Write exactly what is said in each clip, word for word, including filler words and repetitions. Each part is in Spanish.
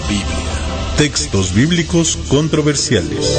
Biblia. Textos bíblicos controversiales.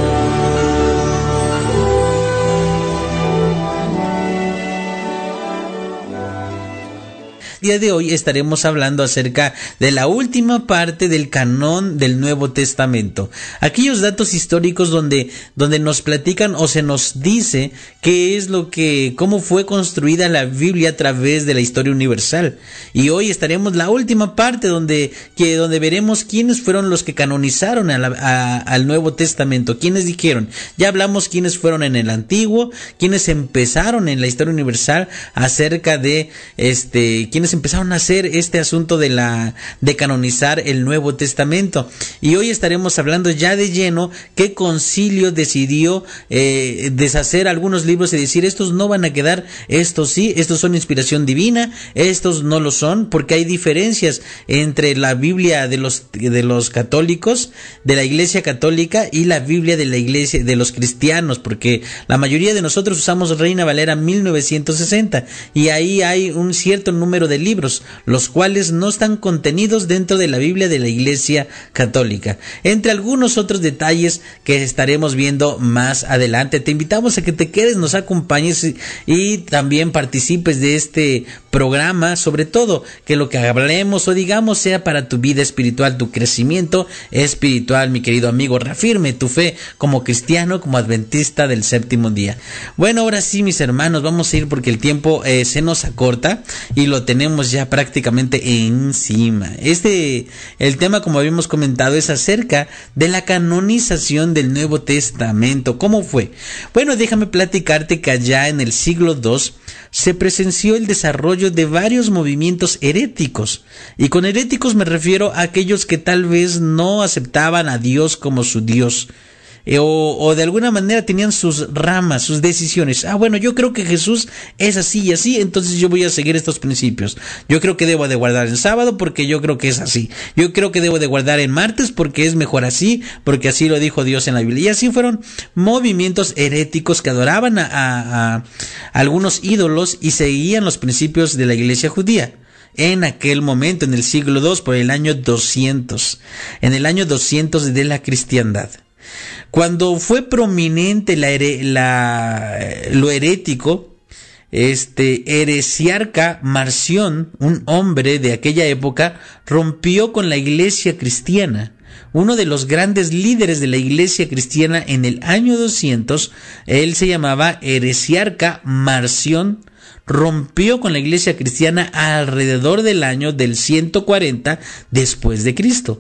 Día de hoy estaremos hablando acerca de la última parte del canón del Nuevo Testamento. Aquellos datos históricos donde, donde nos platican o se nos dice qué es lo que, cómo fue construida la Biblia a través de la historia universal. Y hoy estaremos la última parte donde, que, donde veremos quiénes fueron los que canonizaron a la, a, al Nuevo Testamento, quiénes dijeron. Ya hablamos quiénes fueron en el Antiguo, quiénes empezaron en la historia universal acerca de este, quiénes empezaron a hacer este asunto de la de canonizar el Nuevo Testamento. Y hoy estaremos hablando ya de lleno qué concilio decidió eh, deshacer algunos libros y decir estos no van a quedar, estos sí, estos son inspiración divina, estos no lo son, porque hay diferencias entre la Biblia de los de los católicos, de la Iglesia Católica, y la Biblia de la Iglesia de los cristianos, porque la mayoría de nosotros usamos Reina Valera mil novecientos sesenta y ahí hay un cierto número de libros, los cuales no están contenidos dentro de la Biblia de la Iglesia Católica, entre algunos otros detalles que estaremos viendo más adelante. Te invitamos a que te quedes, nos acompañes y, y también participes de este programa, sobre todo que lo que hablemos o digamos sea para tu vida espiritual, tu crecimiento espiritual, mi querido amigo. Reafirme tu fe como cristiano, como adventista del séptimo día. Bueno, ahora sí, mis hermanos, vamos a ir porque el tiempo eh, se nos acorta y lo tenemos ya prácticamente encima. Este, el tema, como habíamos comentado, es acerca de la canonización del Nuevo Testamento. ¿Cómo fue? Bueno, déjame platicarte que allá en el siglo segundo se presenció el desarrollo de varios movimientos heréticos. Y con heréticos me refiero a aquellos que tal vez no aceptaban a Dios como su Dios. Eh, o, o de alguna manera tenían sus ramas, sus decisiones. Ah, bueno, yo creo que Jesús es así y así, entonces yo voy a seguir estos principios. Yo creo que debo de guardar en sábado porque yo creo que es así. Yo creo que debo de guardar en martes porque es mejor así, porque así lo dijo Dios en la Biblia. Y así fueron movimientos heréticos que adoraban a, a, a algunos ídolos y seguían los principios de la iglesia judía. En aquel momento, en el siglo segundo, por el año doscientos, en el año doscientos de la cristiandad. Cuando fue prominente la, la, lo herético, este heresiarca Marción, un hombre de aquella época, rompió con la iglesia cristiana. Uno de los grandes líderes de la iglesia cristiana en el año doscientos, él se llamaba heresiarca Marción, rompió con la iglesia cristiana alrededor del año del ciento cuarenta después de Cristo.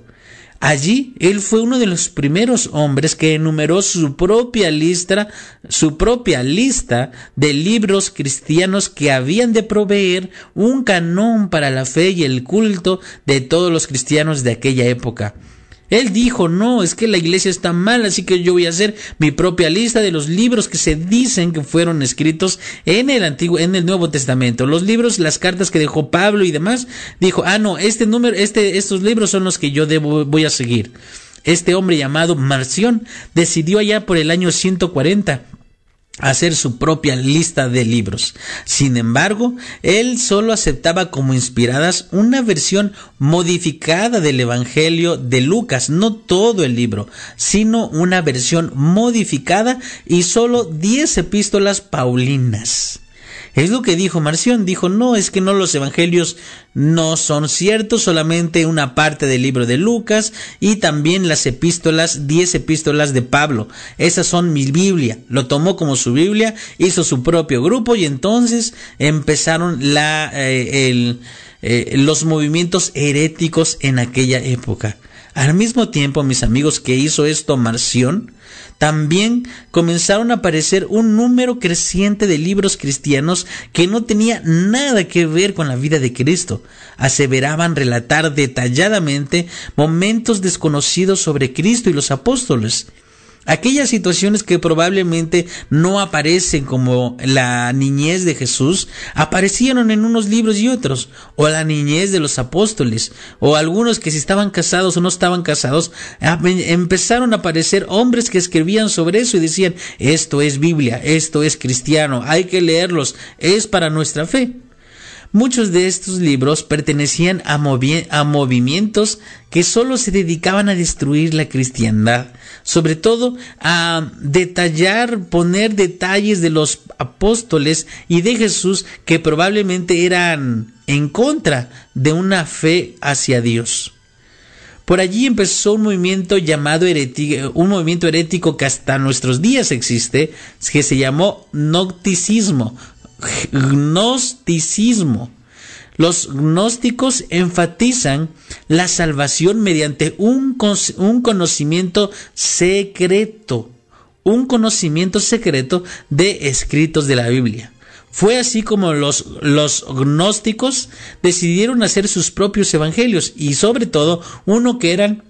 Allí, él fue uno de los primeros hombres que enumeró su propia lista, su propia lista de libros cristianos que habían de proveer un canón para la fe y el culto de todos los cristianos de aquella época. Él dijo, no, es que la iglesia está mal, así que yo voy a hacer mi propia lista de los libros que se dicen que fueron escritos en el Antiguo, en el Nuevo Testamento. Los libros, las cartas que dejó Pablo y demás, dijo, ah, no, este número, este, estos libros son los que yo debo, voy a seguir. Este hombre llamado Marción decidió allá por el año ciento cuarenta hacer su propia lista de libros. Sin embargo, él solo aceptaba como inspiradas una versión modificada del Evangelio de Lucas, no todo el libro, sino una versión modificada y solo diez epístolas paulinas. Es lo que dijo Marción, dijo, no, es que no, los evangelios no son ciertos, solamente una parte del libro de Lucas y también las epístolas, diez epístolas de Pablo. Esas son mi Biblia. Lo tomó como su Biblia, hizo su propio grupo y entonces empezaron la, eh, el, eh, los movimientos heréticos en aquella época. Al mismo tiempo, mis amigos, que hizo esto Marción, también comenzaron a aparecer un número creciente de libros cristianos que no tenía nada que ver con la vida de Cristo. Aseveraban relatar detalladamente momentos desconocidos sobre Cristo y los apóstoles. Aquellas situaciones que probablemente no aparecen como la niñez de Jesús, aparecieron en unos libros y otros, o la niñez de los apóstoles, o algunos que si estaban casados o no estaban casados, empezaron a aparecer hombres que escribían sobre eso y decían, esto es Biblia, esto es cristiano, hay que leerlos, es para nuestra fe. Muchos de estos libros pertenecían a, movi- a movimientos que solo se dedicaban a destruir la cristiandad, sobre todo a detallar, poner detalles de los apóstoles y de Jesús que probablemente eran en contra de una fe hacia Dios. Por allí empezó un movimiento llamado herético, un movimiento herético que hasta nuestros días existe, que se llamó gnosticismo. Gnosticismo. Los gnósticos enfatizan la salvación mediante un, un conocimiento secreto, un conocimiento secreto de escritos de la Biblia. Fue así como los, los gnósticos decidieron hacer sus propios evangelios, y sobre todo uno que eran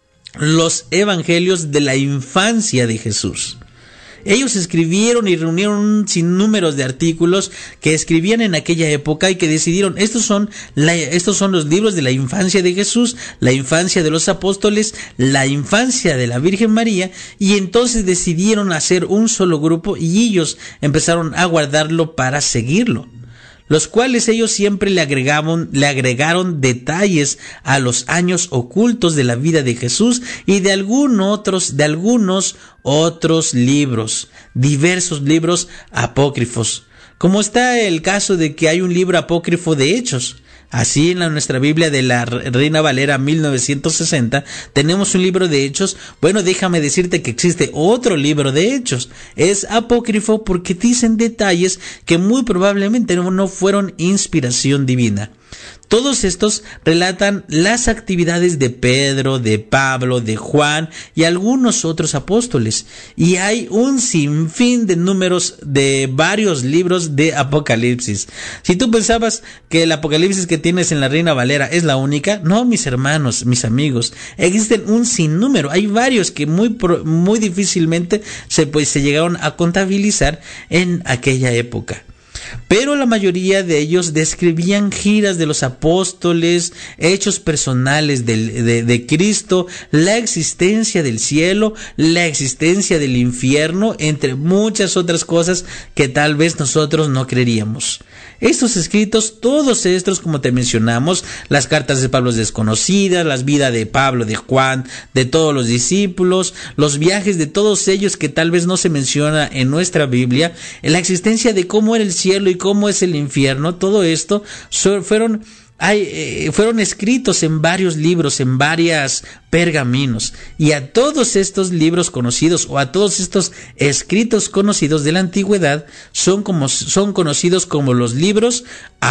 los evangelios de la infancia de Jesús. Ellos escribieron y reunieron un sinnúmero de artículos que escribían en aquella época y que decidieron, estos son, la, estos son los libros de la infancia de Jesús, la infancia de los apóstoles, la infancia de la Virgen María, y entonces decidieron hacer un solo grupo y ellos empezaron a guardarlo para seguirlo, los cuales ellos siempre le agregaban, le agregaron detalles a los años ocultos de la vida de Jesús y de algunos otros, de algunos otros libros, diversos libros apócrifos, como está el caso de que hay un libro apócrifo de Hechos. Así en la, nuestra Biblia de la Reina Valera mil novecientos sesenta tenemos un libro de Hechos. Bueno, déjame decirte que existe otro libro de Hechos. Es apócrifo porque dicen detalles que muy probablemente no fueron inspiración divina. Todos estos relatan las actividades de Pedro, de Pablo, de Juan y algunos otros apóstoles. Y hay un sinfín de números de varios libros de Apocalipsis. Si tú pensabas que el Apocalipsis que tienes en la Reina Valera es la única, no, mis hermanos, mis amigos, existen un sinnúmero. Hay varios que muy, muy difícilmente se, pues, se llegaron a contabilizar en aquella época. Pero la mayoría de ellos describían giras de los apóstoles, hechos personales de, de, de Cristo, la existencia del cielo, la existencia del infierno, entre muchas otras cosas que tal vez nosotros no creeríamos. Estos escritos, todos estos, como te mencionamos, las cartas de Pablo desconocidas, las vidas de Pablo, de Juan, de todos los discípulos, los viajes de todos ellos que tal vez no se menciona en nuestra Biblia, la existencia de cómo era el cielo y cómo es el infierno, todo esto fueron... Hay, eh, fueron escritos en varios libros, en varias pergaminos, y a todos estos libros conocidos o a todos estos escritos conocidos de la antigüedad son como son conocidos como los libros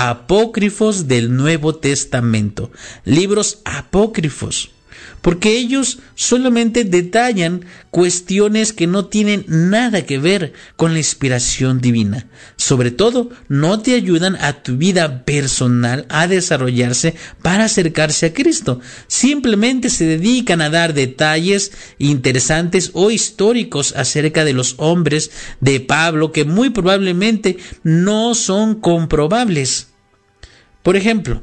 apócrifos del Nuevo Testamento, libros apócrifos. Porque ellos solamente detallan cuestiones que no tienen nada que ver con la inspiración divina. Sobre todo, no te ayudan a tu vida personal a desarrollarse para acercarse a Cristo. Simplemente se dedican a dar detalles interesantes o históricos acerca de los hombres de Pablo que muy probablemente no son comprobables. Por ejemplo,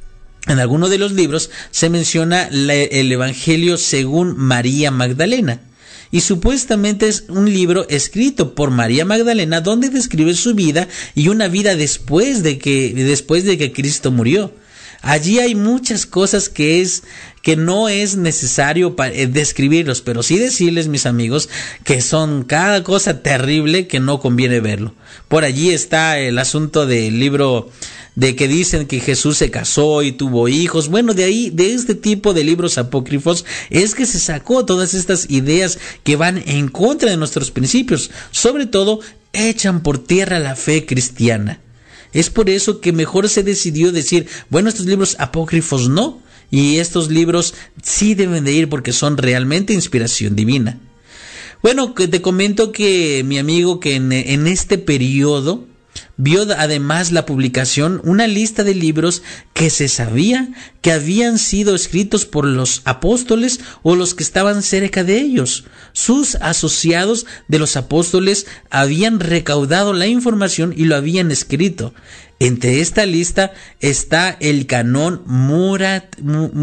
en alguno de los libros se menciona la, el Evangelio según María Magdalena, y supuestamente es un libro escrito por María Magdalena donde describe su vida y una vida después de que, después de que Cristo murió. Allí hay muchas cosas que es que no es necesario para, eh, describirlos, pero sí decirles, mis amigos, que son cada cosa terrible que no conviene verlo. Por allí está el asunto del libro de que dicen que Jesús se casó y tuvo hijos. Bueno, de ahí, de este tipo de libros apócrifos, es que se sacó todas estas ideas que van en contra de nuestros principios. Sobre todo, echan por tierra la fe cristiana. Es por eso que mejor se decidió decir, bueno, estos libros apócrifos no, y estos libros sí deben de ir porque son realmente inspiración divina. Bueno, te comento que mi amigo que en, en este periodo vio además la publicación una lista de libros que se sabía que habían sido escritos por los apóstoles o los que estaban cerca de ellos. Sus asociados de los apóstoles habían recaudado la información y lo habían escrito. Entre esta lista está el canón murat,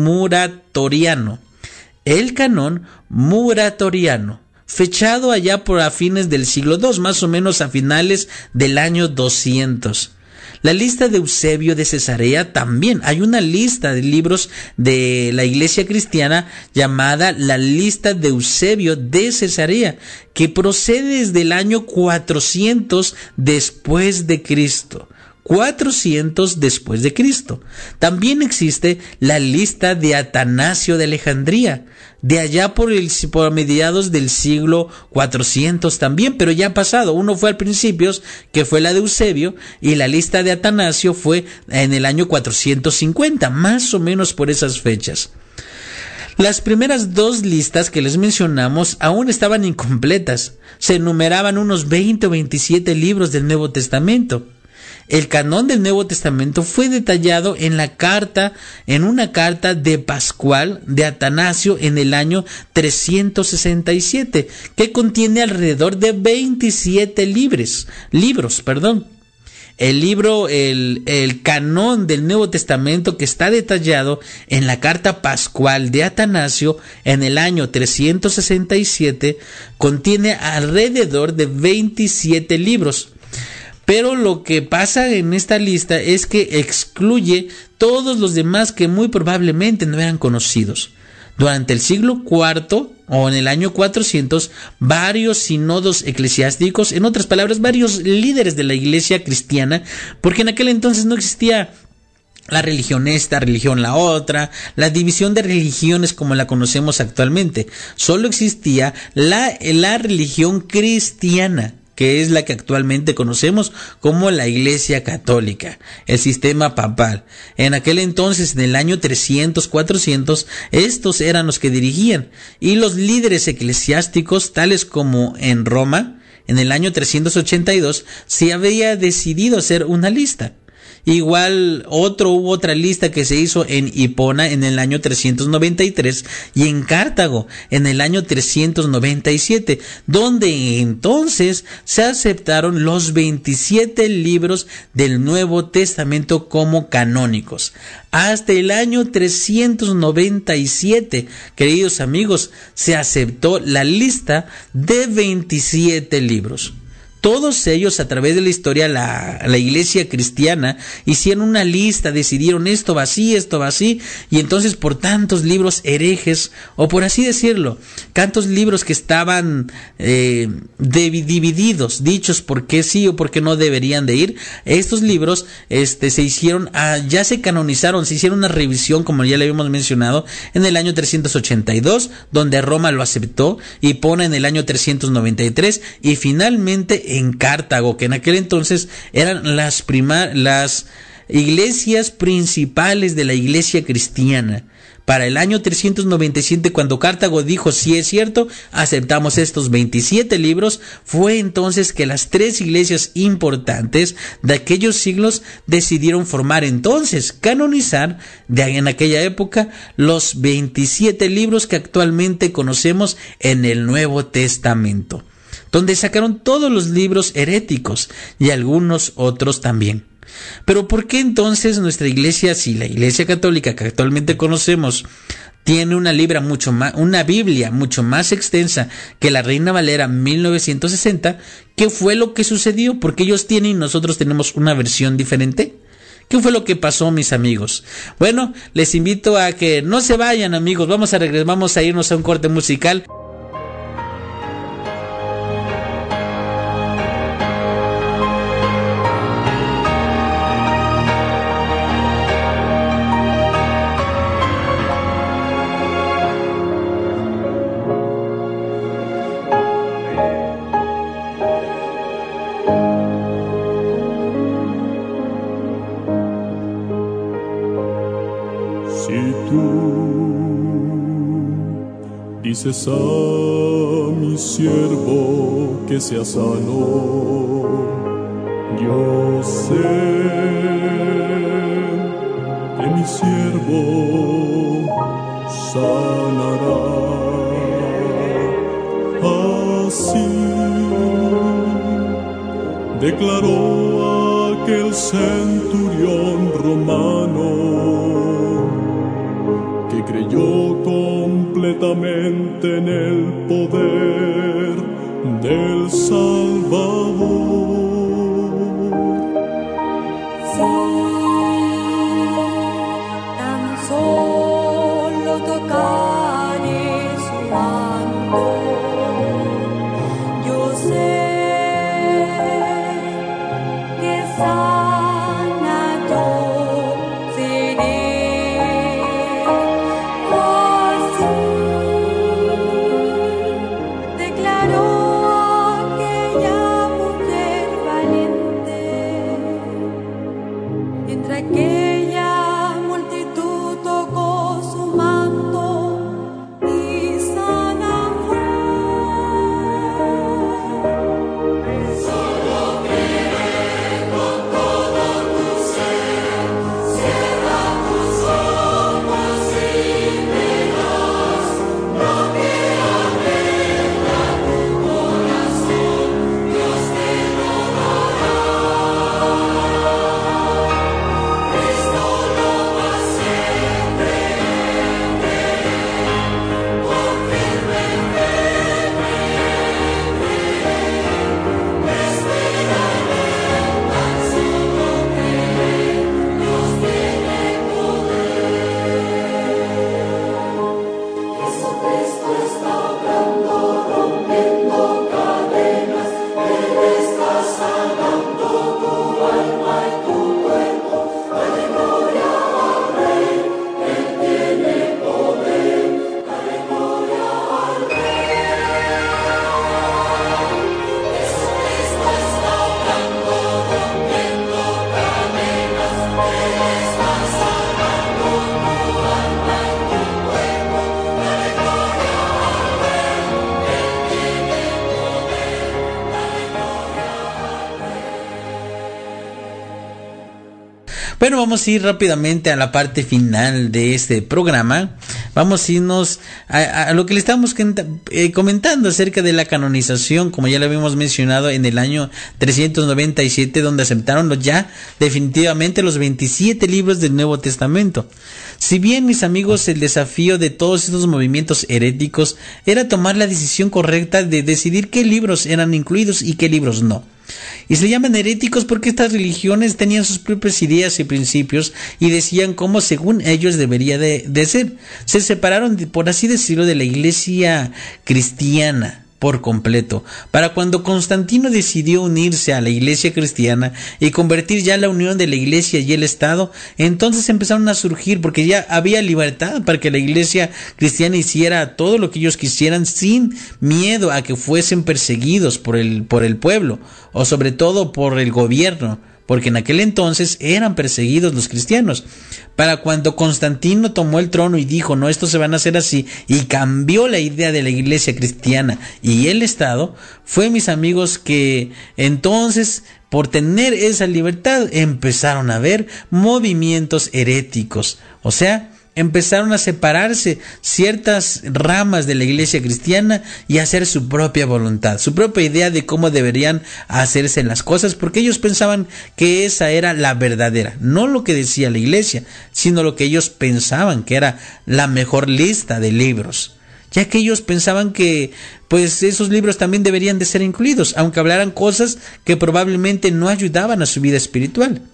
muratoriano. El canón muratoriano, fechado allá por a fines del siglo segundo, más o menos a finales del año doscientos. La lista de Eusebio de Cesarea también. Hay una lista de libros de la iglesia cristiana llamada la lista de Eusebio de Cesarea, que procede desde el año cuatrocientos después de Cristo. cuatrocientos después de Cristo. También existe la lista de Atanasio de Alejandría, de allá por, el, por mediados del siglo cuatrocientos también, pero ya ha pasado. Uno fue al principios, que fue la de Eusebio, y la lista de Atanasio fue en el año cuatrocientos cincuenta, más o menos por esas fechas. Las primeras dos listas que les mencionamos aún estaban incompletas. Se enumeraban unos veinte o veintisiete libros del Nuevo Testamento. El canón del Nuevo Testamento fue detallado en la carta, en una carta de Pascual de Atanasio en el año trescientos sesenta y siete, que contiene alrededor de veintisiete libros, libros, perdón. El libro, el, el canón del Nuevo Testamento, que está detallado en la carta pascual de Atanasio en el año trescientos sesenta y siete, contiene alrededor de veintisiete libros. Pero lo que pasa en esta lista es que excluye todos los demás que muy probablemente no eran conocidos. Durante el siglo cuarto o en el año cuatrocientos, varios sínodos eclesiásticos, en otras palabras, varios líderes de la iglesia cristiana, porque en aquel entonces no existía la religión esta, religión la otra, la división de religiones como la conocemos actualmente. Solo existía la, la religión cristiana, que es la que actualmente conocemos como la Iglesia Católica, el sistema papal. En aquel entonces, en el año trescientos, cuatrocientos, estos eran los que dirigían, y los líderes eclesiásticos, tales como en Roma, en el año trescientos ochenta y dos, se había decidido hacer una lista. Igual otro hubo otra lista que se hizo en Hipona en el año trescientos noventa y tres y en Cartago en el año trescientos noventa y siete, donde entonces se aceptaron los veintisiete libros del Nuevo Testamento como canónicos. Hasta el año trescientos noventa y siete, queridos amigos, se aceptó la lista de veintisiete libros. Todos ellos, a través de la historia, la, la iglesia cristiana hicieron una lista, decidieron esto va así, esto va así, y entonces por tantos libros herejes, o por así decirlo, tantos libros que estaban eh, de, divididos, dichos por qué sí o por qué no deberían de ir, estos libros este, se hicieron, ah, ya se canonizaron, se hicieron una revisión, como ya le habíamos mencionado, en el año trescientos ochenta y dos, donde Roma lo aceptó, y pone en el año trescientos noventa y tres, y finalmente en Cartago, que en aquel entonces eran las prima, las iglesias principales de la iglesia cristiana. Para el año trescientos noventa y siete, cuando Cartago dijo sí es cierto, aceptamos estos veintisiete libros, fue entonces que las tres iglesias importantes de aquellos siglos decidieron formar entonces, canonizar de en aquella época los veintisiete libros que actualmente conocemos en el Nuevo Testamento, donde sacaron todos los libros heréticos y algunos otros también. Pero ¿por qué entonces nuestra iglesia, si la iglesia católica que actualmente conocemos, tiene una, libra mucho más, una Biblia mucho más extensa que la Reina Valera mil novecientos sesenta? ¿Qué fue lo que sucedió? ¿Por qué ellos tienen y nosotros tenemos una versión diferente? ¿Qué fue lo que pasó, mis amigos? Bueno, les invito a que no se vayan, amigos. Vamos a regresar, vamos a irnos a un corte musical. Dices a mi siervo que sea sano, yo sé que mi siervo sanará. Así declaró aquel centurión romano que creyó completamente en el poder del Salvador. Bueno, vamos a ir rápidamente a la parte final de este programa. Vamos a irnos a, a lo que le estamos eh, comentando acerca de la canonización, como ya lo habíamos mencionado en el año trescientos noventa y siete, donde aceptaron los ya definitivamente los veintisiete libros del Nuevo Testamento. Si bien, mis amigos, el desafío de todos estos movimientos heréticos era tomar la decisión correcta de decidir qué libros eran incluidos y qué libros no. Y se llaman heréticos porque estas religiones tenían sus propias ideas y principios y decían cómo según ellos debería de, de ser. Se separaron, de, por así decirlo, de la iglesia cristiana por completo. Para cuando Constantino decidió unirse a la iglesia cristiana y convertir ya la unión de la iglesia y el Estado, entonces empezaron a surgir, porque ya había libertad para que la iglesia cristiana hiciera todo lo que ellos quisieran sin miedo a que fuesen perseguidos por el, por el pueblo o sobre todo por el gobierno, porque en aquel entonces eran perseguidos los cristianos. Para cuando Constantino tomó el trono y dijo, no, esto se van a hacer así, y cambió la idea de la iglesia cristiana y el Estado, fue, mis amigos, que entonces, por tener esa libertad, empezaron a haber movimientos heréticos. O sea, empezaron a separarse ciertas ramas de la iglesia cristiana y a hacer su propia voluntad, su propia idea de cómo deberían hacerse las cosas, porque ellos pensaban que esa era la verdadera, no lo que decía la iglesia, sino lo que ellos pensaban que era la mejor lista de libros, ya que ellos pensaban que pues esos libros también deberían de ser incluidos, aunque hablaran cosas que probablemente no ayudaban a su vida espiritual.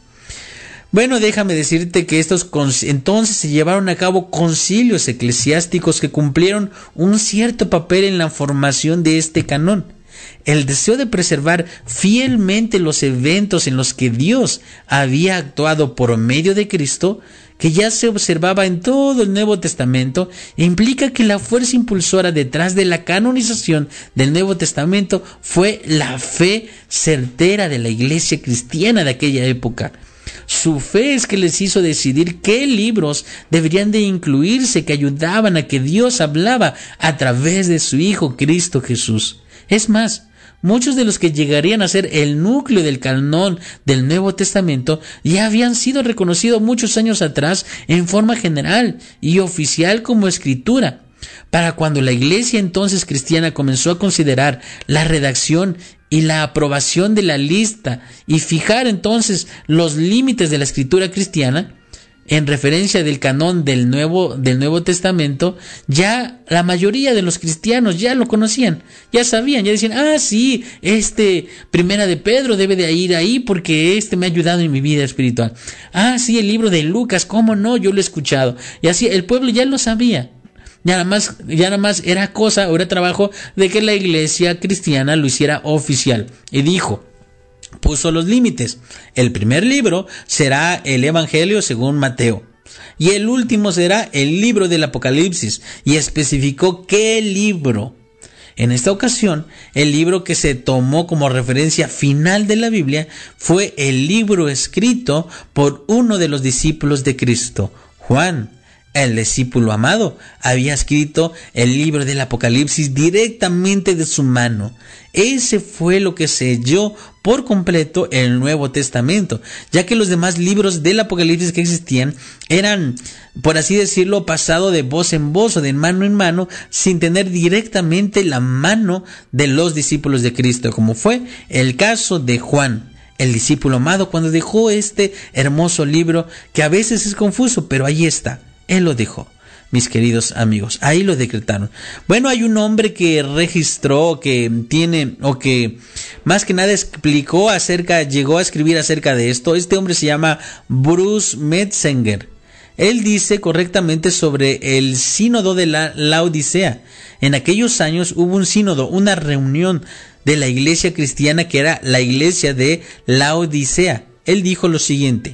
Bueno, déjame decirte que estos entonces se llevaron a cabo concilios eclesiásticos que cumplieron un cierto papel en la formación de este canon. El deseo de preservar fielmente los eventos en los que Dios había actuado por medio de Cristo, que ya se observaba en todo el Nuevo Testamento, implica que la fuerza impulsora detrás de la canonización del Nuevo Testamento fue la fe certera de la iglesia cristiana de aquella época. Su fe es que les hizo decidir qué libros deberían de incluirse, que ayudaban a que Dios hablaba a través de su Hijo Cristo Jesús. Es más, muchos de los que llegarían a ser el núcleo del canon del Nuevo Testamento ya habían sido reconocidos muchos años atrás en forma general y oficial como escritura. Para cuando la iglesia entonces cristiana comenzó a considerar la redacción y la aprobación de la lista y fijar entonces los límites de la escritura cristiana en referencia del canon del Nuevo, del Nuevo Testamento, ya la mayoría de los cristianos ya lo conocían, ya sabían, ya decían, ah sí, este Primera de Pedro debe de ir ahí porque este me ha ayudado en mi vida espiritual. Ah sí, el libro de Lucas, cómo no, yo lo he escuchado. Y así el pueblo ya lo sabía. Ya nada más, ya nada más era cosa, o era trabajo de que la iglesia cristiana lo hiciera oficial. Y dijo, puso los límites. El primer libro será el Evangelio según Mateo. Y el último será el libro del Apocalipsis. Y especificó qué libro. En esta ocasión, el libro que se tomó como referencia final de la Biblia fue el libro escrito por uno de los discípulos de Cristo, Juan. El discípulo amado había escrito el libro del Apocalipsis directamente de su mano. Ese fue lo que selló por completo el Nuevo Testamento, ya que los demás libros del Apocalipsis que existían eran, por así decirlo, pasado de voz en voz o de mano en mano, sin tener directamente la mano de los discípulos de Cristo, como fue el caso de Juan, el discípulo amado, cuando dejó este hermoso libro que a veces es confuso, pero ahí está. Él lo dejó, mis queridos amigos, ahí lo decretaron. Bueno, hay un hombre que registró, que tiene, o que más que nada explicó acerca, llegó a escribir acerca de esto. Este hombre se llama Bruce Metzinger. Él dice correctamente sobre el sínodo de la Laodicea. En aquellos años hubo un sínodo, una reunión de la iglesia cristiana que era la iglesia de Laodicea. Él dijo lo siguiente: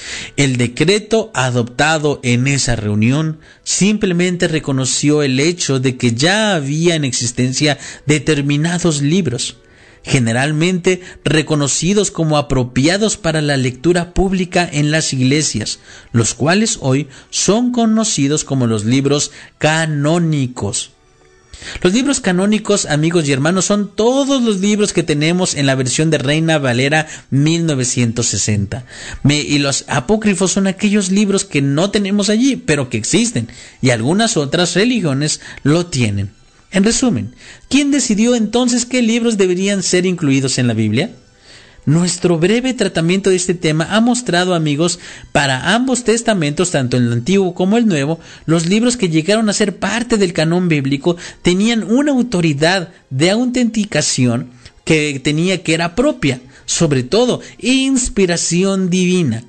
el decreto adoptado en esa reunión simplemente reconoció el hecho de que ya había en existencia determinados libros, generalmente reconocidos como apropiados para la lectura pública en las iglesias, los cuales hoy son conocidos como los libros canónicos. Los libros canónicos, amigos y hermanos, son todos los libros que tenemos en la versión de Reina Valera mil novecientos sesenta. Me, y los apócrifos son aquellos libros que no tenemos allí, pero que existen, y algunas otras religiones lo tienen. En resumen, ¿quién decidió entonces qué libros deberían ser incluidos en la Biblia? Nuestro breve tratamiento de este tema ha mostrado, amigos, para ambos testamentos, tanto el Antiguo como el Nuevo, los libros que llegaron a ser parte del canon bíblico tenían una autoridad de autenticación que tenía que era propia, sobre todo inspiración divina.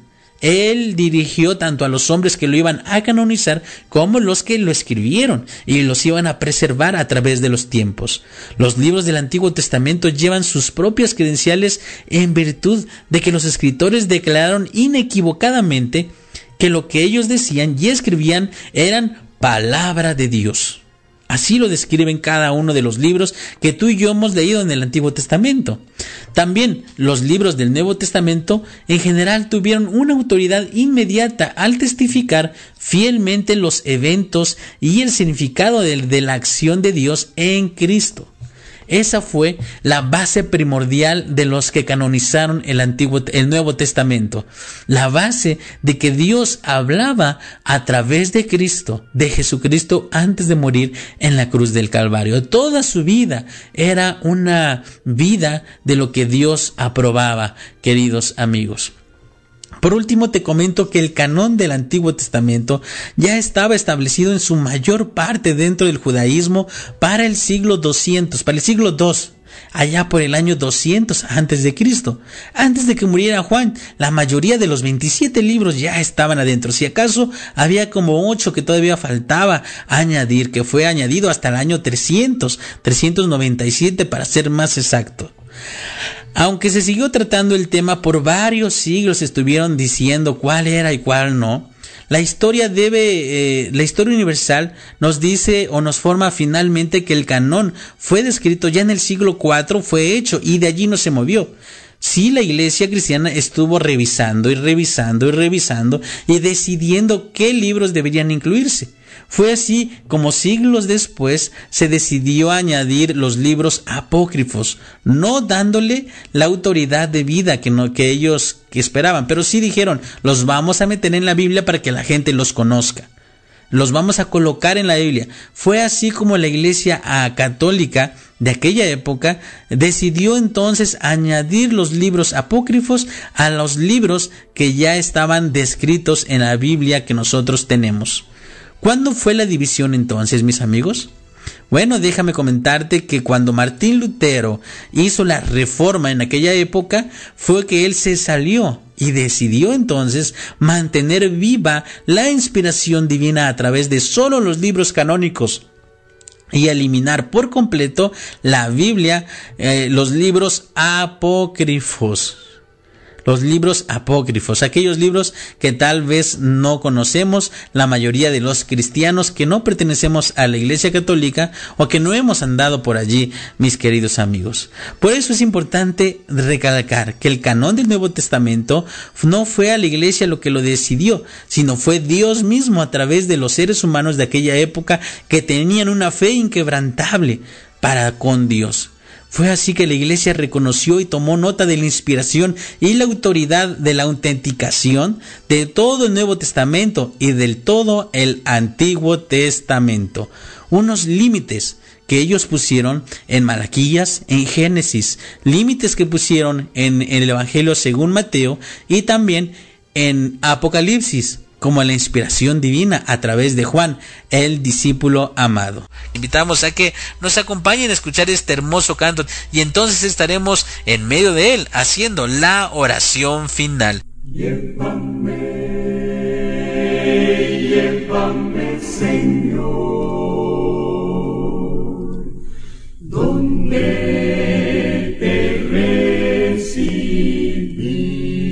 Él dirigió tanto a los hombres que lo iban a canonizar como los que lo escribieron y los iban a preservar a través de los tiempos. Los libros del Antiguo Testamento llevan sus propias credenciales en virtud de que los escritores declararon inequivocadamente que lo que ellos decían y escribían eran palabra de Dios. Así lo describen cada uno de los libros que tú y yo hemos leído en el Antiguo Testamento. También los libros del Nuevo Testamento en general tuvieron una autoridad inmediata al testificar fielmente los eventos y el significado de, de la acción de Dios en Cristo. Esa fue la base primordial de los que canonizaron el Antiguo, el Nuevo Testamento. La base de que Dios hablaba a través de Cristo, de Jesucristo antes de morir en la cruz del Calvario. Toda su vida era una vida de lo que Dios aprobaba, queridos amigos. Por último, te comento que el canon del Antiguo Testamento ya estaba establecido en su mayor parte dentro del judaísmo para el siglo doscientos, para el siglo dos, allá por el año doscientos antes de Cristo. Antes de que muriera Juan, la mayoría de los veintisiete libros ya estaban adentro. Si acaso había como ocho que todavía faltaba añadir, que fue añadido hasta el año trescientos, trescientos noventa y siete para ser más exacto. Aunque se siguió tratando el tema por varios siglos, estuvieron diciendo cuál era y cuál no. La historia debe, eh, la historia universal nos dice o nos forma finalmente que el canón fue descrito ya en el siglo cuatro, fue hecho y de allí no se movió. Sí, la iglesia cristiana estuvo revisando y revisando y revisando y decidiendo qué libros deberían incluirse. Fue así como siglos después se decidió añadir los libros apócrifos, no dándole la autoridad debida que, no, que ellos que esperaban, pero sí dijeron, los vamos a meter en la Biblia para que la gente los conozca. Los vamos a colocar en la Biblia. Fue así como la iglesia católica de aquella época decidió entonces añadir los libros apócrifos a los libros que ya estaban descritos en la Biblia que nosotros tenemos. ¿Cuándo fue la división entonces, mis amigos? Bueno, déjame comentarte que cuando Martín Lutero hizo la reforma en aquella época, fue que él se salió y decidió entonces mantener viva la inspiración divina a través de solo los libros canónicos y eliminar por completo la Biblia, eh, los libros apócrifos. Los libros apócrifos, aquellos libros que tal vez no conocemos la mayoría de los cristianos que no pertenecemos a la Iglesia Católica o que no hemos andado por allí, mis queridos amigos. Por eso es importante recalcar que el canón del Nuevo Testamento no fue a la Iglesia lo que lo decidió, sino fue Dios mismo a través de los seres humanos de aquella época que tenían una fe inquebrantable para con Dios. Fue así que la iglesia reconoció y tomó nota de la inspiración y la autoridad de la autenticación de todo el Nuevo Testamento y del todo el Antiguo Testamento. Unos límites que ellos pusieron en Malaquías, en Génesis, límites que pusieron en, en el Evangelio según Mateo y también en Apocalipsis, como la inspiración divina a través de Juan, el discípulo amado. Invitamos a que nos acompañen a escuchar este hermoso canto y entonces estaremos en medio de él haciendo la oración final. Llévame, llévame, Señor, donde te recibí.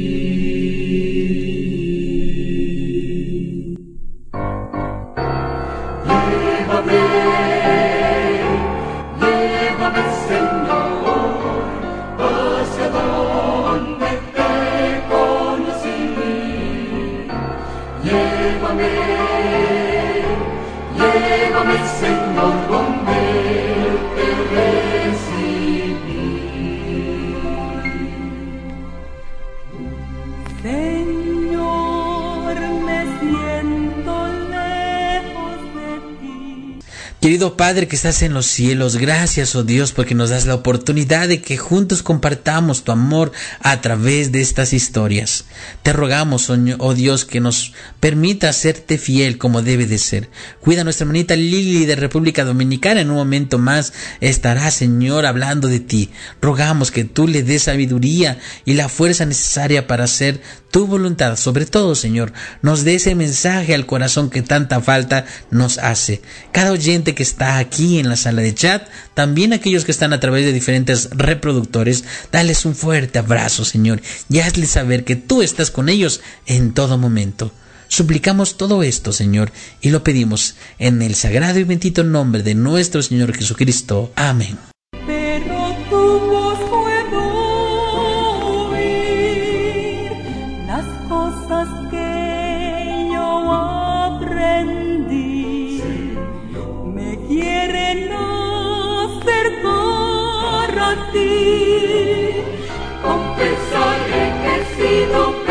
Llévame, Señor, hacia donde te conocí. Llévame, llévame, Señor, donde Querido Padre que estás en los cielos, gracias, oh Dios, porque nos das la oportunidad de que juntos compartamos tu amor a través de estas historias. Te rogamos, oh Dios, que nos permita serte fiel como debe de ser. Cuida a nuestra hermanita Lili de República Dominicana. En un momento más estará, Señor, hablando de ti. Rogamos que tú le des sabiduría y la fuerza necesaria para hacer tu voluntad. Sobre todo, Señor, nos dé ese mensaje al corazón que tanta falta nos hace. Cada oyente que está aquí en la sala de chat, también aquellos que están a través de diferentes reproductores, dales un fuerte abrazo, Señor, y hazles saber que tú estás con ellos en todo momento. Suplicamos todo esto, Señor, y lo pedimos en el sagrado y bendito nombre de nuestro Señor Jesucristo. Amén. Pero tu voz puedo oír, las cosas que yo aprendí, me quieren acercar a ti. Confesaré que he sido